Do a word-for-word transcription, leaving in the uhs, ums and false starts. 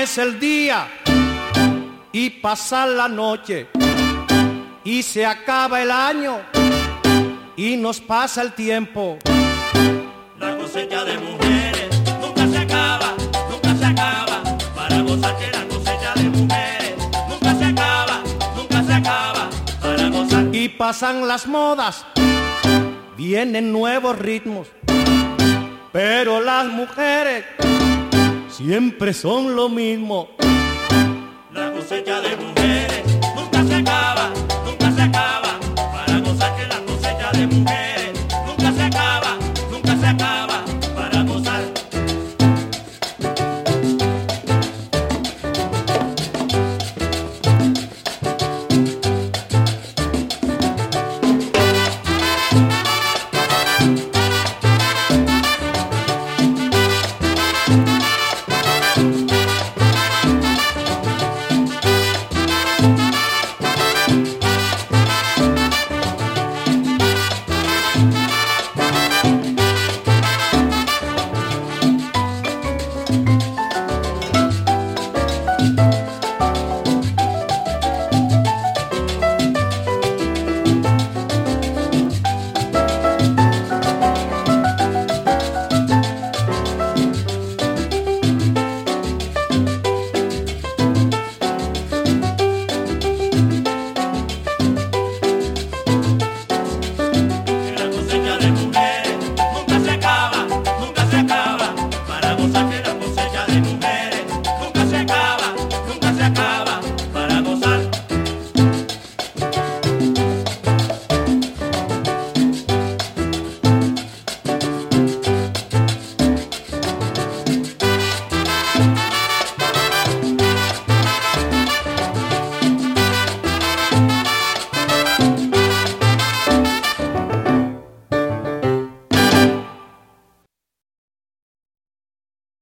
Amanece el día y pasa la noche y se acaba el año y nos pasa el tiempo. La cosecha de mujeres nunca se acaba, nunca se acaba. Para gozar que la cosecha de mujeres nunca se acaba, nunca se acaba. Para gozar. Y pasan las modas, vienen nuevos ritmos, pero las mujeres siempre son lo mismo. La cosecha de mujeres